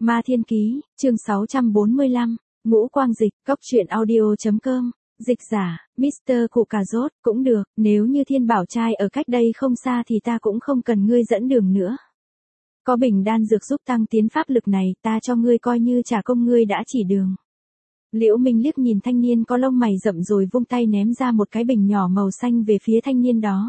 Ma Thiên Ký, chương 645, Ngũ Quang Dịch, Cóc Truyện Audio.com, dịch giả, Mr. Cụ Cà Rốt, cũng được, nếu như Thiên Bảo Trai ở cách đây không xa thì ta cũng không cần ngươi dẫn đường nữa. Có bình đan dược giúp tăng tiến pháp lực này, ta cho ngươi coi như trả công ngươi đã chỉ đường. Liễu Minh liếc nhìn thanh niên có lông mày rậm rồi vung tay ném ra một cái bình nhỏ màu xanh về phía thanh niên đó.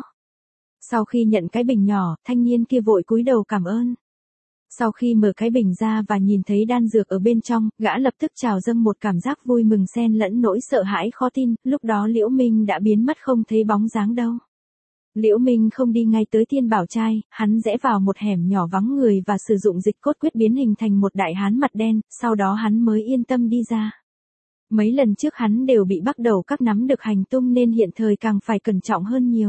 Sau khi nhận cái bình nhỏ, thanh niên kia vội cúi đầu cảm ơn. Sau khi mở cái bình ra và nhìn thấy đan dược ở bên trong, gã lập tức trào dâng một cảm giác vui mừng xen lẫn nỗi sợ hãi khó tin, lúc đó Liễu Minh đã biến mất không thấy bóng dáng đâu. Liễu Minh không đi ngay tới Thiên Bảo Trai, hắn rẽ vào một hẻm nhỏ vắng người và sử dụng dịch cốt quyết biến hình thành một đại hán mặt đen, sau đó hắn mới yên tâm đi ra. Mấy lần trước hắn đều bị bắt đầu các nắm được hành tung nên hiện thời càng phải cẩn trọng hơn nhiều.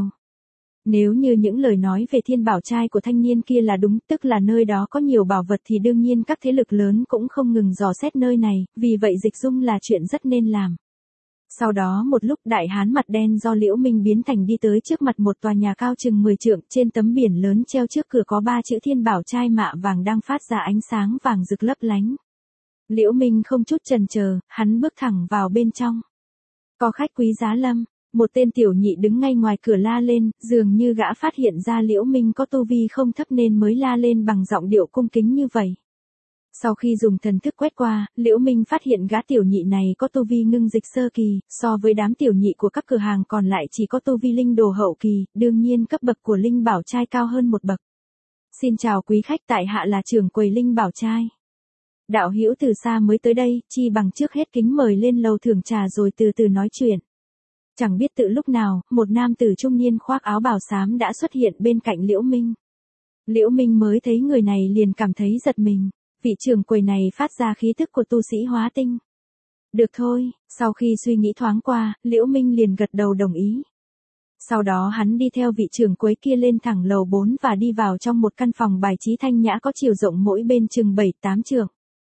Nếu như những lời nói về Thiên Bảo Trai của thanh niên kia là đúng, tức là nơi đó có nhiều bảo vật thì đương nhiên các thế lực lớn cũng không ngừng dò xét nơi này, vì vậy dịch dung là chuyện rất nên làm. Sau đó một lúc đại hán mặt đen do Liễu Minh biến thành đi tới trước mặt một tòa nhà cao chừng 10 trượng, trên tấm biển lớn treo trước cửa có 3 chữ Thiên Bảo Trai mạ vàng đang phát ra ánh sáng vàng rực lấp lánh. Liễu Minh không chút chần chờ, hắn bước thẳng vào bên trong. Có khách quý giá lâm. Một tên tiểu nhị đứng ngay ngoài cửa la lên, dường như gã phát hiện ra Liễu Minh có tu vi không thấp nên mới la lên bằng giọng điệu cung kính như vậy. Sau khi dùng thần thức quét qua, Liễu Minh phát hiện gã tiểu nhị này có tu vi ngưng dịch sơ kỳ, so với đám tiểu nhị của các cửa hàng còn lại chỉ có tu vi linh đồ hậu kỳ, đương nhiên cấp bậc của Linh Bảo Trai cao hơn một bậc. Xin chào quý khách, tại hạ là trưởng quầy Linh Bảo Trai. Đạo hữu từ xa mới tới đây, chi bằng trước hết kính mời lên lầu thưởng trà rồi từ từ nói chuyện. Chẳng biết từ lúc nào, một nam tử trung niên khoác áo bào xám đã xuất hiện bên cạnh Liễu Minh. Liễu Minh mới thấy người này liền cảm thấy giật mình, vị trưởng quầy này phát ra khí thức của tu sĩ hóa tinh. Được thôi, sau khi suy nghĩ thoáng qua, Liễu Minh liền gật đầu đồng ý. Sau đó hắn đi theo vị trưởng quầy kia lên thẳng lầu 4 và đi vào trong một căn phòng bài trí thanh nhã có chiều rộng mỗi bên chừng 7-8 trượng.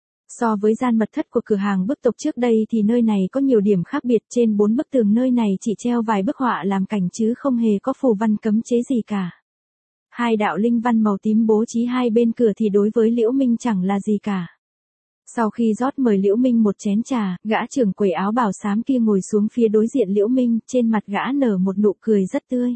So với gian mật thất của cửa hàng bức tộc trước đây thì nơi này có nhiều điểm khác biệt, trên 4 bức tường nơi này chỉ treo vài bức họa làm cảnh chứ không hề có phù văn cấm chế gì cả. Hai đạo linh văn màu tím bố trí hai bên cửa thì đối với Liễu Minh chẳng là gì cả. Sau khi rót mời Liễu Minh một chén trà, gã trưởng quầy áo bào xám kia ngồi xuống phía đối diện Liễu Minh, trên mặt gã nở một nụ cười rất tươi.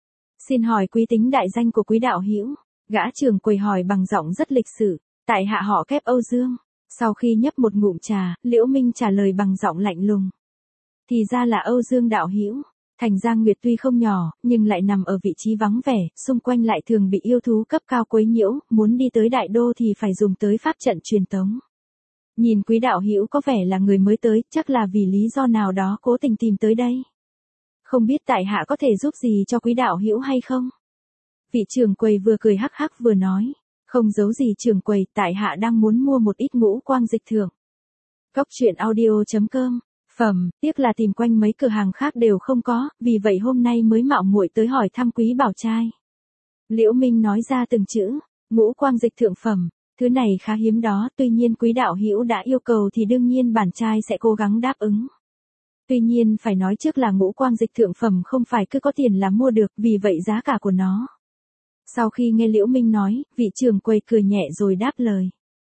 Xin hỏi quý tính đại danh của quý đạo hữu? Gã trưởng quầy hỏi bằng giọng rất lịch sự. Tại hạ họ Kép Âu Dương. Sau khi nhấp một ngụm trà, Liễu Minh trả lời bằng giọng lạnh lùng. Thì ra là Âu Dương đạo hữu. Thành Giang Nguyệt tuy không nhỏ, nhưng lại nằm ở vị trí vắng vẻ, xung quanh lại thường bị yêu thú cấp cao quấy nhiễu, muốn đi tới đại đô thì phải dùng tới pháp trận truyền tống. Nhìn quý đạo hữu có vẻ là người mới tới, chắc là vì lý do nào đó cố tình tìm tới đây. Không biết tại hạ có thể giúp gì cho quý đạo hữu hay không? Vị trưởng quầy vừa cười hắc hắc vừa nói. Không giấu gì trưởng quầy, tại hạ đang muốn mua một ít ngũ quang dịch thưởng. Cóc Truyện Audio.com, phẩm, tiếc là tìm quanh mấy cửa hàng khác đều không có, vì vậy hôm nay mới mạo muội tới hỏi thăm quý bảo trai. Liễu Minh nói ra từng chữ, ngũ quang dịch thượng phẩm, thứ này khá hiếm đó, tuy nhiên quý đạo hữu đã yêu cầu thì đương nhiên bản trai sẽ cố gắng đáp ứng. Tuy nhiên phải nói trước là ngũ quang dịch thượng phẩm không phải cứ có tiền là mua được, vì vậy giá cả của nó. Sau khi nghe Liễu Minh nói, vị trưởng quầy cười nhẹ rồi đáp lời.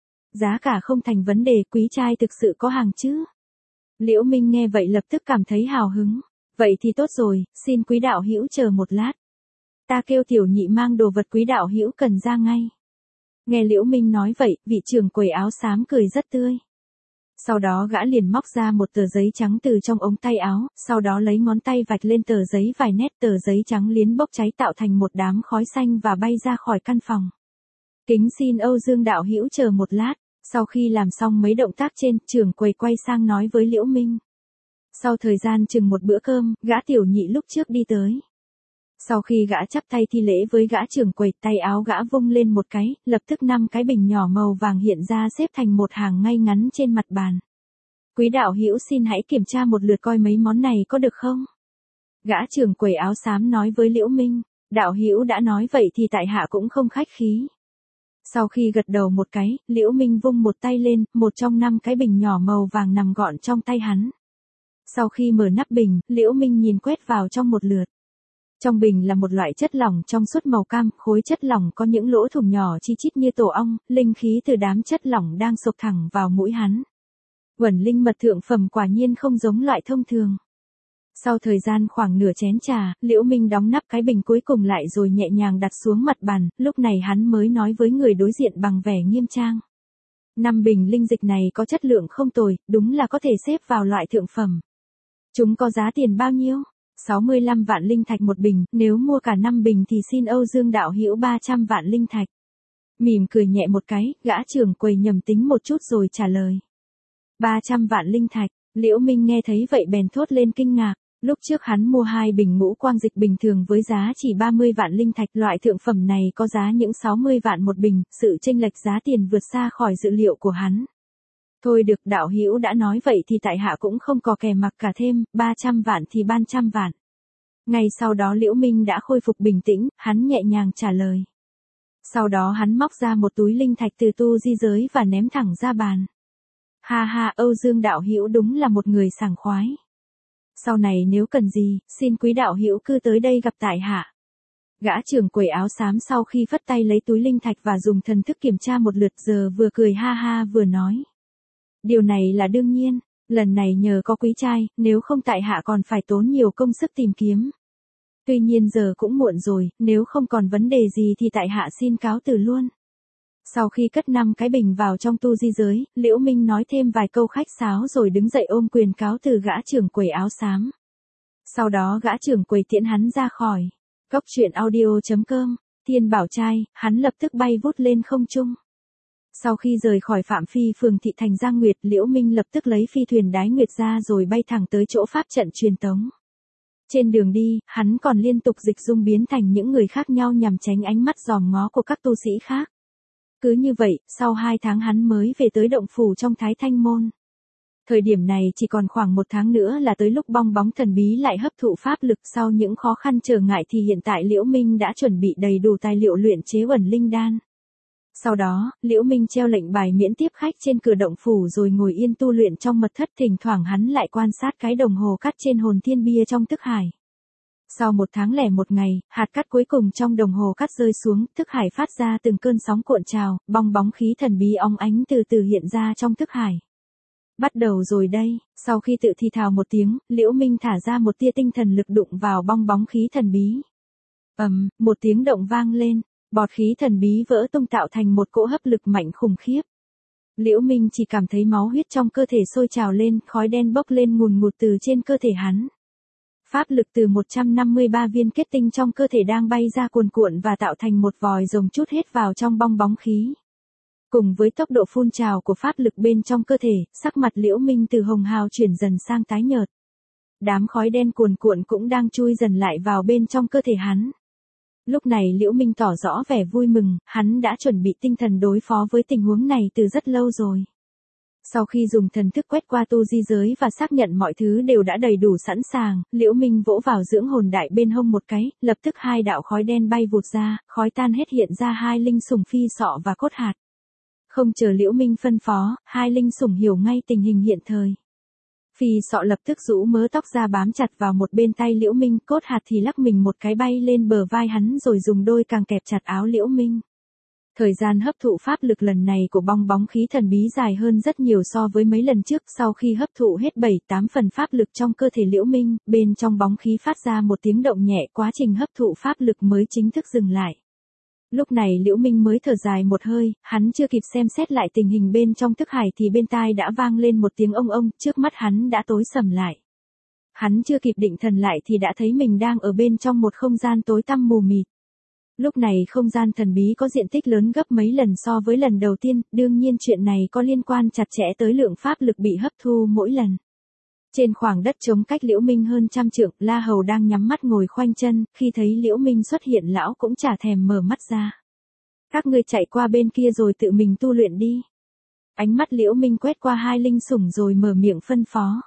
Giá cả không thành vấn đề, quý trai thực sự có hàng chứ? Liễu Minh nghe vậy lập tức cảm thấy hào hứng. Vậy thì tốt rồi, xin quý đạo hữu chờ một lát. Ta kêu tiểu nhị mang đồ vật quý đạo hữu cần ra ngay. Nghe Liễu Minh nói vậy, vị trưởng quầy áo xám cười rất tươi. Sau đó gã liền móc ra một tờ giấy trắng từ trong ống tay áo, sau đó lấy ngón tay vạch lên tờ giấy vài nét, tờ giấy trắng liền bốc cháy tạo thành một đám khói xanh và bay ra khỏi căn phòng. Kính xin Âu Dương đạo hữu chờ một lát, sau khi làm xong mấy động tác trên, trưởng quầy quay sang nói với Liễu Minh. Sau thời gian chừng một bữa cơm, gã tiểu nhị lúc trước đi tới. Sau khi gã chắp tay thi lễ với gã trưởng quầy, tay áo gã vung lên một cái, lập tức 5 cái bình nhỏ màu vàng hiện ra xếp thành một hàng ngay ngắn trên mặt bàn. Quý đạo hữu xin hãy kiểm tra một lượt coi mấy món này có được không? Gã trưởng quầy áo xám nói với Liễu Minh, đạo hữu đã nói vậy thì tại hạ cũng không khách khí. Sau khi gật đầu một cái, Liễu Minh vung một tay lên, một trong 5 cái bình nhỏ màu vàng nằm gọn trong tay hắn. Sau khi mở nắp bình, Liễu Minh nhìn quét vào trong một lượt. Trong bình là một loại chất lỏng trong suốt màu cam, khối chất lỏng có những lỗ thủng nhỏ chi chít như tổ ong, linh khí từ đám chất lỏng đang xộc thẳng vào mũi hắn. Uẩn linh mật thượng phẩm quả nhiên không giống loại thông thường. Sau thời gian khoảng nửa chén trà, Liễu Minh đóng nắp cái bình cuối cùng lại rồi nhẹ nhàng đặt xuống mặt bàn, lúc này hắn mới nói với người đối diện bằng vẻ nghiêm trang. 5 bình linh dịch này có chất lượng không tồi, đúng là có thể xếp vào loại thượng phẩm. Chúng có giá tiền bao nhiêu? 65 vạn linh thạch một bình, nếu mua cả 5 bình thì xin Âu Dương đạo hữu 300 vạn linh thạch. Mỉm cười nhẹ một cái, gã trưởng quầy nhầm tính một chút rồi trả lời. 300 vạn linh thạch, Liễu Minh nghe thấy vậy bèn thốt lên kinh ngạc. Lúc trước hắn mua 2 bình ngũ quang dịch bình thường với giá chỉ 30 vạn linh thạch, loại thượng phẩm này có giá những 60 vạn một bình, sự chênh lệch giá tiền vượt xa khỏi dự liệu của hắn. Thôi được, đạo hữu đã nói vậy thì tại hạ cũng không có kè mặc cả thêm, 300 vạn thì 300 vạn. Ngay sau đó Liễu Minh đã khôi phục bình tĩnh, hắn nhẹ nhàng trả lời. Sau đó hắn móc ra một túi linh thạch từ tu di giới và ném thẳng ra bàn. Ha ha, Âu Dương đạo hữu đúng là một người sảng khoái. Sau này nếu cần gì, xin quý đạo hữu cứ tới đây gặp tại hạ. Gã trưởng quầy áo xám sau khi phất tay lấy túi linh thạch và dùng thần thức kiểm tra một lượt giờ vừa cười ha ha vừa nói. Điều này là đương nhiên, lần này nhờ có quý trai, nếu không tại hạ còn phải tốn nhiều công sức tìm kiếm. Tuy nhiên giờ cũng muộn rồi, nếu không còn vấn đề gì thì tại hạ xin cáo từ luôn. Sau khi cất 5 cái bình vào trong tu di giới, Liễu Minh nói thêm vài câu khách sáo rồi đứng dậy ôm quyền cáo từ gã trưởng quầy áo xám. Sau đó gã trưởng quầy tiễn hắn ra khỏi. Cốc truyện audio.com, Thiên Bảo Trai, hắn lập tức bay vút lên không trung. Sau khi rời khỏi phạm phi phường thị thành Giang Nguyệt, Liễu Minh lập tức lấy phi thuyền Đái Nguyệt ra rồi bay thẳng tới chỗ pháp trận truyền tống. Trên đường đi, hắn còn liên tục dịch dung biến thành những người khác nhau nhằm tránh ánh mắt dòm ngó của các tu sĩ khác. Cứ như vậy, sau 2 tháng hắn mới về tới động phủ trong Thái Thanh Môn. Thời điểm này chỉ còn khoảng 1 tháng nữa là tới lúc bong bóng thần bí lại hấp thụ pháp lực. Sau những khó khăn trở ngại thì hiện tại Liễu Minh đã chuẩn bị đầy đủ tài liệu luyện chế uẩn linh đan. Sau đó, Liễu Minh treo lệnh bài miễn tiếp khách trên cửa động phủ rồi ngồi yên tu luyện trong mật thất, thỉnh thoảng hắn lại quan sát cái đồng hồ cắt trên hồn thiên bia trong thức hải. Sau 1 tháng lẻ 1 ngày, hạt cát cuối cùng trong đồng hồ cắt rơi xuống, thức hải phát ra từng cơn sóng cuộn trào, bong bóng khí thần bí óng ánh từ từ hiện ra trong thức hải. Bắt đầu rồi đây, sau khi tự thì thào một tiếng, Liễu Minh thả ra một tia tinh thần lực đụng vào bong bóng khí thần bí. Một tiếng động vang lên, bọt khí thần bí vỡ tung tạo thành một cỗ hấp lực mạnh khủng khiếp. Liễu Minh chỉ cảm thấy máu huyết trong cơ thể sôi trào lên, khói đen bốc lên ngùn ngụt từ trên cơ thể hắn. Pháp lực từ 153 viên kết tinh trong cơ thể đang bay ra cuồn cuộn và tạo thành một vòi rồng trút hết vào trong bong bóng khí. Cùng với tốc độ phun trào của pháp lực bên trong cơ thể, sắc mặt Liễu Minh từ hồng hào chuyển dần sang tái nhợt. Đám khói đen cuồn cuộn cũng đang chui dần lại vào bên trong cơ thể hắn. Lúc này Liễu Minh tỏ rõ vẻ vui mừng, hắn đã chuẩn bị tinh thần đối phó với tình huống này từ rất lâu rồi. Sau khi dùng thần thức quét qua tu di giới và xác nhận mọi thứ đều đã đầy đủ sẵn sàng, Liễu Minh vỗ vào dưỡng hồn đại bên hông một cái, lập tức 2 đạo khói đen bay vụt ra, khói tan hết hiện ra 2 linh sủng phi sọ và cốt hạt. Không chờ Liễu Minh phân phó, 2 linh sủng hiểu ngay tình hình hiện thời. Phi sọ lập tức rũ mớ tóc ra bám chặt vào một bên tay Liễu Minh, cốt hạt thì lắc mình một cái bay lên bờ vai hắn rồi dùng đôi càng kẹp chặt áo Liễu Minh. Thời gian hấp thụ pháp lực lần này của bong bóng khí thần bí dài hơn rất nhiều so với mấy lần trước. Sau khi hấp thụ hết 7-8 phần pháp lực trong cơ thể Liễu Minh, bên trong bóng khí phát ra một tiếng động nhẹ, quá trình hấp thụ pháp lực mới chính thức dừng lại. Lúc này Liễu Minh mới thở dài một hơi, hắn chưa kịp xem xét lại tình hình bên trong thức hải thì bên tai đã vang lên một tiếng ông ông, trước mắt hắn đã tối sầm lại. Hắn chưa kịp định thần lại thì đã thấy mình đang ở bên trong một không gian tối tăm mù mịt. Lúc này không gian thần bí có diện tích lớn gấp mấy lần so với lần đầu tiên, đương nhiên chuyện này có liên quan chặt chẽ tới lượng pháp lực bị hấp thu mỗi lần. Trên khoảng đất trống cách Liễu Minh hơn 100 trượng, La Hầu đang nhắm mắt ngồi khoanh chân, khi thấy Liễu Minh xuất hiện lão cũng chả thèm mở mắt ra. Các ngươi chạy qua bên kia rồi tự mình tu luyện đi. Ánh mắt Liễu Minh quét qua 2 linh sủng rồi mở miệng phân phó.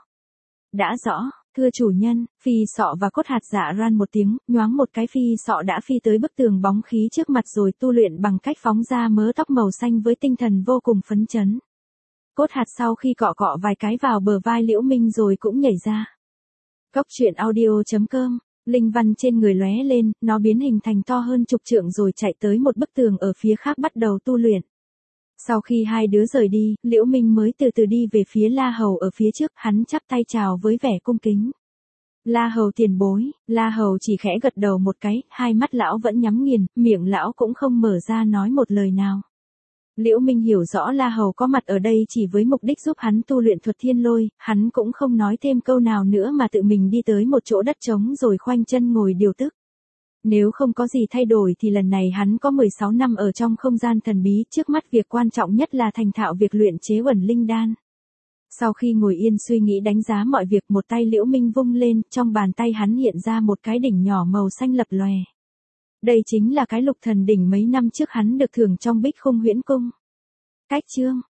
Đã rõ. Thưa chủ nhân, phi sọ và cốt hạt dạ ran một tiếng, nhoáng một cái phi sọ đã phi tới bức tường bóng khí trước mặt rồi tu luyện bằng cách phóng ra mớ tóc màu xanh với tinh thần vô cùng phấn chấn. Cốt hạt sau khi cọ cọ vài cái vào bờ vai Liễu Minh rồi cũng nhảy ra. Cốc truyện audio.com Linh văn trên người lóe lên, nó biến hình thành to hơn chục trượng rồi chạy tới một bức tường ở phía khác bắt đầu tu luyện. Sau khi hai đứa rời đi, Liễu Minh mới từ từ đi về phía La Hầu ở phía trước, hắn chắp tay chào với vẻ cung kính. La Hầu tiền bối, La Hầu chỉ khẽ gật đầu một cái, hai mắt lão vẫn nhắm nghiền, miệng lão cũng không mở ra nói một lời nào. Liễu Minh hiểu rõ La Hầu có mặt ở đây chỉ với mục đích giúp hắn tu luyện thuật thiên lôi, hắn cũng không nói thêm câu nào nữa mà tự mình đi tới một chỗ đất trống rồi khoanh chân ngồi điều tức. Nếu không có gì thay đổi thì lần này hắn có 16 năm ở trong không gian thần bí, trước mắt việc quan trọng nhất là thành thạo việc luyện chế uẩn linh đan. Sau khi ngồi yên suy nghĩ đánh giá mọi việc, một tay Liễu Minh vung lên, trong bàn tay hắn hiện ra một cái đỉnh nhỏ màu xanh lập lòe. Đây chính là cái lục thần đỉnh mấy năm trước hắn được thưởng trong Bích Khung Huyễn Cung. Cách chương